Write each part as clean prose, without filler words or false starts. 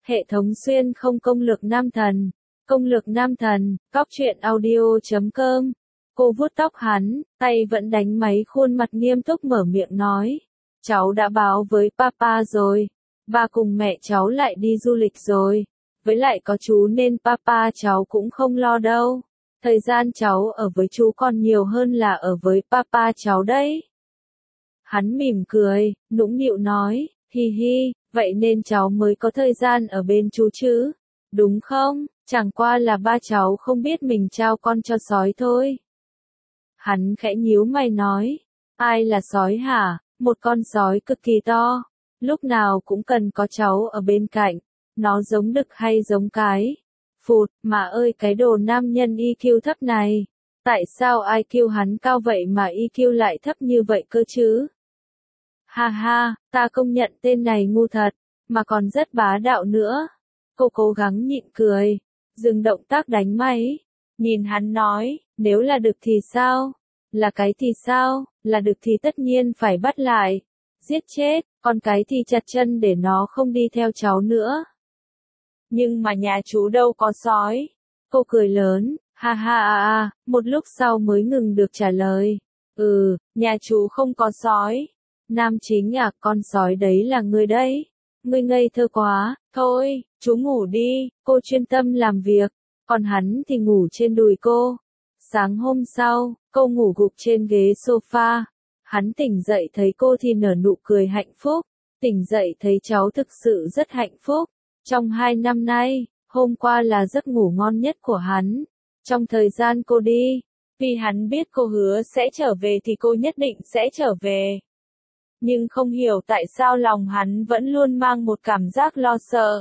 Hệ thống xuyên không công lược nam thần. Công lược nam thần, cóc truyện audio.com. Cô vuốt tóc hắn, tay vẫn đánh máy, khuôn mặt nghiêm túc mở miệng nói. Cháu đã báo với papa rồi. Ba cùng mẹ cháu lại đi du lịch rồi. Với lại có chú nên papa cháu cũng không lo đâu. Thời gian cháu ở với chú còn nhiều hơn là ở với papa cháu đấy. Hắn mỉm cười, nũng nịu nói, hi hi, vậy nên cháu mới có thời gian ở bên chú chứ, đúng không? Chẳng qua là ba cháu không biết mình trao con cho sói thôi. Hắn khẽ nhíu mày nói, ai là sói hả? Một con sói cực kỳ to, lúc nào cũng cần có cháu ở bên cạnh. Nó giống đực hay giống cái? Phụt, mà ơi cái đồ nam nhân EQ thấp này. Tại sao IQ hắn cao vậy mà EQ lại thấp như vậy cơ chứ? Ha ha, ta công nhận tên này ngu thật, mà còn rất bá đạo nữa. Cô cố gắng nhịn cười, dừng động tác đánh máy. Nhìn hắn nói, nếu là đực thì sao? Là cái thì sao? Là đực thì tất nhiên phải bắt lại. Giết chết, còn cái thì chặt chân để nó không đi theo cháu nữa. Nhưng mà nhà chú đâu có sói. Cô cười lớn, ha ha một lúc sau mới ngừng được trả lời. Nhà chú không có sói. Nam chính à, con sói đấy là ngươi đấy. Ngươi ngây thơ quá, thôi, chú ngủ đi, cô chuyên tâm làm việc. Còn hắn thì ngủ trên đùi cô. Sáng hôm sau, cô ngủ gục trên ghế sofa. Hắn tỉnh dậy thấy cô thì nở nụ cười hạnh phúc. Tỉnh dậy thấy cháu thực sự rất hạnh phúc. Trong 2 năm nay, hôm qua là giấc ngủ ngon nhất của hắn. Trong thời gian cô đi, vì hắn biết cô hứa sẽ trở về thì cô nhất định sẽ trở về. Nhưng không hiểu tại sao lòng hắn vẫn luôn mang một cảm giác lo sợ.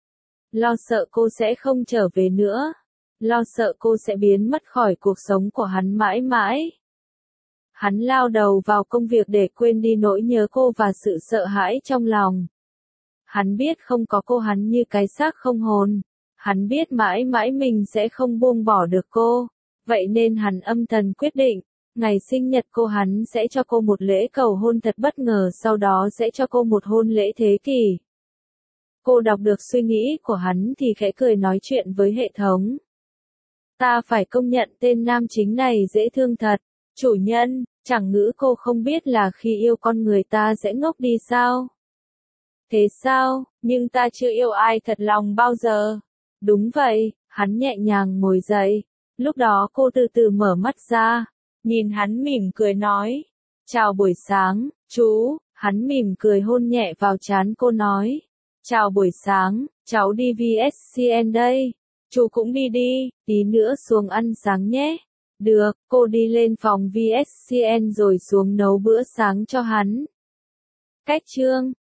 Lo sợ cô sẽ không trở về nữa. Lo sợ cô sẽ biến mất khỏi cuộc sống của hắn mãi mãi. Hắn lao đầu vào công việc để quên đi nỗi nhớ cô và sự sợ hãi trong lòng. Hắn biết không có cô hắn như cái xác không hồn. Hắn biết mãi mãi mình sẽ không buông bỏ được cô. Vậy nên hắn âm thầm quyết định, ngày sinh nhật cô hắn sẽ cho cô một lễ cầu hôn thật bất ngờ, sau đó sẽ cho cô một hôn lễ thế kỷ. Cô đọc được suy nghĩ của hắn thì khẽ cười nói chuyện với hệ thống. Ta phải công nhận tên nam chính này dễ thương thật. Chủ nhân, chẳng ngữ cô không biết là khi yêu con người ta sẽ ngốc đi sao? Thế sao, nhưng ta chưa yêu ai thật lòng bao giờ. Đúng vậy, hắn nhẹ nhàng ngồi dậy. Lúc đó cô từ từ mở mắt ra. Nhìn hắn mỉm cười nói. Chào buổi sáng, chú. Hắn mỉm cười hôn nhẹ vào trán cô nói. Chào buổi sáng, cháu đi VSCN đây. Chú cũng đi đi, tí nữa xuống ăn sáng nhé. Được, cô đi lên phòng VSCN rồi xuống nấu bữa sáng cho hắn. Cách chương